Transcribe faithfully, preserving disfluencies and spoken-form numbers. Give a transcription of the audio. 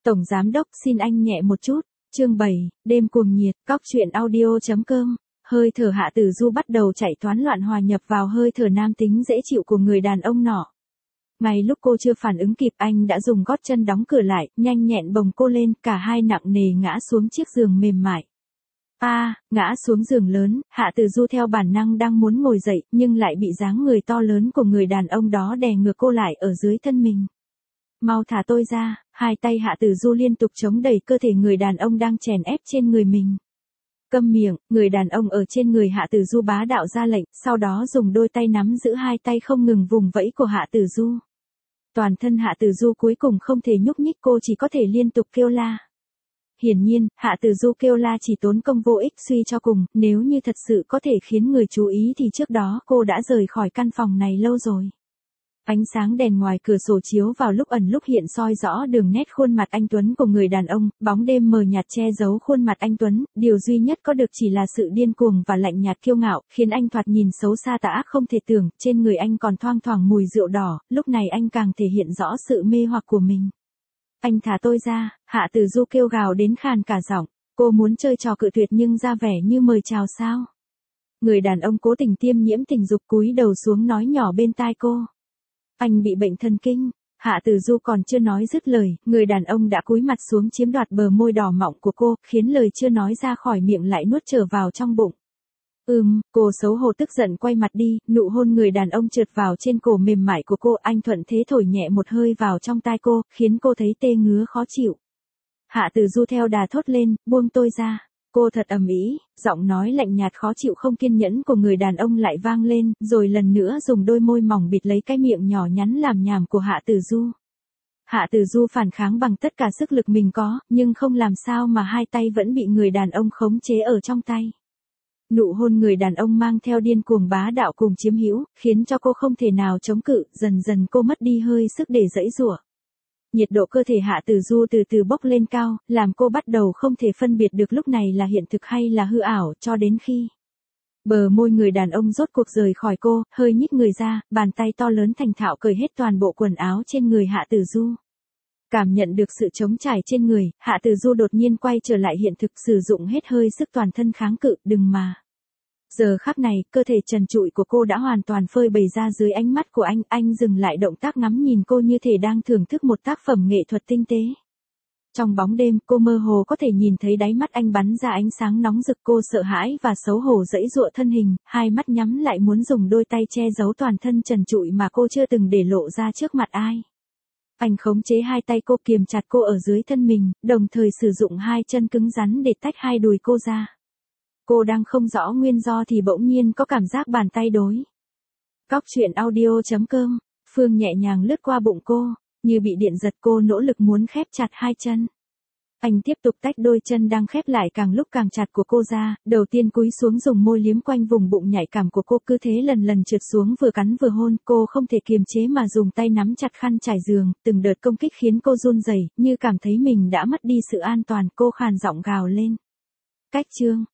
Tổng giám đốc xin anh nhẹ một chút. Chương bảy, đêm cuồng nhiệt, cóc truyện audio.com. Hơi thở Hạ Tử Du bắt đầu chạy toán loạn hòa nhập vào hơi thở nam tính dễ chịu của người đàn ông nọ. Ngay lúc cô chưa phản ứng kịp, anh đã dùng gót chân đóng cửa lại, nhanh nhẹn bồng cô lên, cả hai nặng nề ngã xuống chiếc giường mềm mại. A, à, ngã xuống giường lớn, Hạ Tử Du theo bản năng đang muốn ngồi dậy, nhưng lại bị dáng người to lớn của người đàn ông đó đè ngược cô lại ở dưới thân mình. Mau thả tôi ra, hai tay Hạ Tử Du liên tục chống đẩy cơ thể người đàn ông đang chèn ép trên người mình. Câm miệng, người đàn ông ở trên người Hạ Tử Du bá đạo ra lệnh, sau đó dùng đôi tay nắm giữ hai tay không ngừng vùng vẫy của Hạ Tử Du. Toàn thân Hạ Tử Du cuối cùng không thể nhúc nhích, cô chỉ có thể liên tục kêu la. Hiển nhiên, Hạ Tử Du kêu la chỉ tốn công vô ích, suy cho cùng, nếu như thật sự có thể khiến người chú ý thì trước đó cô đã rời khỏi căn phòng này lâu rồi. Ánh sáng đèn ngoài cửa sổ chiếu vào lúc ẩn lúc hiện soi rõ đường nét khuôn mặt anh Tuấn của người đàn ông, bóng đêm mờ nhạt che giấu khuôn mặt anh Tuấn, điều duy nhất có được chỉ là sự điên cuồng và lạnh nhạt kiêu ngạo, khiến anh thoạt nhìn xấu xa tà ác không thể tưởng, trên người anh còn thoang thoảng mùi rượu đỏ, lúc này anh càng thể hiện rõ sự mê hoặc của mình. Anh thả tôi ra, Hạ Tử Du kêu gào đến khàn cả giọng, cô muốn chơi trò cự tuyệt nhưng ra vẻ như mời chào sao. Người đàn ông cố tình tiêm nhiễm tình dục cúi đầu xuống nói nhỏ bên tai cô. Anh bị bệnh thần kinh. Hạ Tử Du còn chưa nói dứt lời, người đàn ông đã cúi mặt xuống chiếm đoạt bờ môi đỏ mọng của cô, khiến lời chưa nói ra khỏi miệng lại nuốt trở vào trong bụng. Ừm, cô xấu hổ tức giận quay mặt đi, nụ hôn người đàn ông trượt vào trên cổ mềm mại của cô, anh thuận thế thổi nhẹ một hơi vào trong tai cô, khiến cô thấy tê ngứa khó chịu. Hạ Tử Du theo đà thốt lên, buông tôi ra. Cô thật ầm ĩ, giọng nói lạnh nhạt khó chịu không kiên nhẫn của người đàn ông lại vang lên, rồi lần nữa dùng đôi môi mỏng bịt lấy cái miệng nhỏ nhắn làm nhảm của Hạ Tử Du. Hạ Tử Du phản kháng bằng tất cả sức lực mình có, nhưng không làm sao mà hai tay vẫn bị người đàn ông khống chế ở trong tay. Nụ hôn người đàn ông mang theo điên cuồng bá đạo cùng chiếm hữu, khiến cho cô không thể nào chống cự, dần dần cô mất đi hơi sức để giãy giụa. Nhiệt độ cơ thể Hạ Tử Du từ từ bốc lên cao, làm cô bắt đầu không thể phân biệt được lúc này là hiện thực hay là hư ảo, cho đến khi bờ môi người đàn ông rốt cuộc rời khỏi cô, hơi nhích người ra, bàn tay to lớn thành thạo cởi hết toàn bộ quần áo trên người Hạ Tử Du. Cảm nhận được sự trống trải trên người, Hạ Tử Du đột nhiên quay trở lại hiện thực, sử dụng hết hơi sức toàn thân kháng cự, đừng mà. Giờ khắc này, cơ thể trần trụi của cô đã hoàn toàn phơi bày ra dưới ánh mắt của anh, anh dừng lại động tác ngắm nhìn cô như thể đang thưởng thức một tác phẩm nghệ thuật tinh tế. Trong bóng đêm, cô mơ hồ có thể nhìn thấy đáy mắt anh bắn ra ánh sáng nóng rực, cô sợ hãi và xấu hổ giãy giụa thân hình, hai mắt nhắm lại muốn dùng đôi tay che giấu toàn thân trần trụi mà cô chưa từng để lộ ra trước mặt ai. Anh khống chế hai tay cô, kiềm chặt cô ở dưới thân mình, đồng thời sử dụng hai chân cứng rắn để tách hai đùi cô ra. Cô đang không rõ nguyên do thì bỗng nhiên có cảm giác bàn tay đối. Cóc truyện audio.com, Phương nhẹ nhàng lướt qua bụng cô, như bị điện giật, cô nỗ lực muốn khép chặt hai chân. Anh tiếp tục tách đôi chân đang khép lại càng lúc càng chặt của cô ra, đầu tiên cúi xuống dùng môi liếm quanh vùng bụng nhạy cảm của cô, cứ thế lần lần trượt xuống vừa cắn vừa hôn, cô không thể kiềm chế mà dùng tay nắm chặt khăn trải giường, từng đợt công kích khiến cô run rẩy, như cảm thấy mình đã mất đi sự an toàn, cô khàn giọng gào lên. Cách chương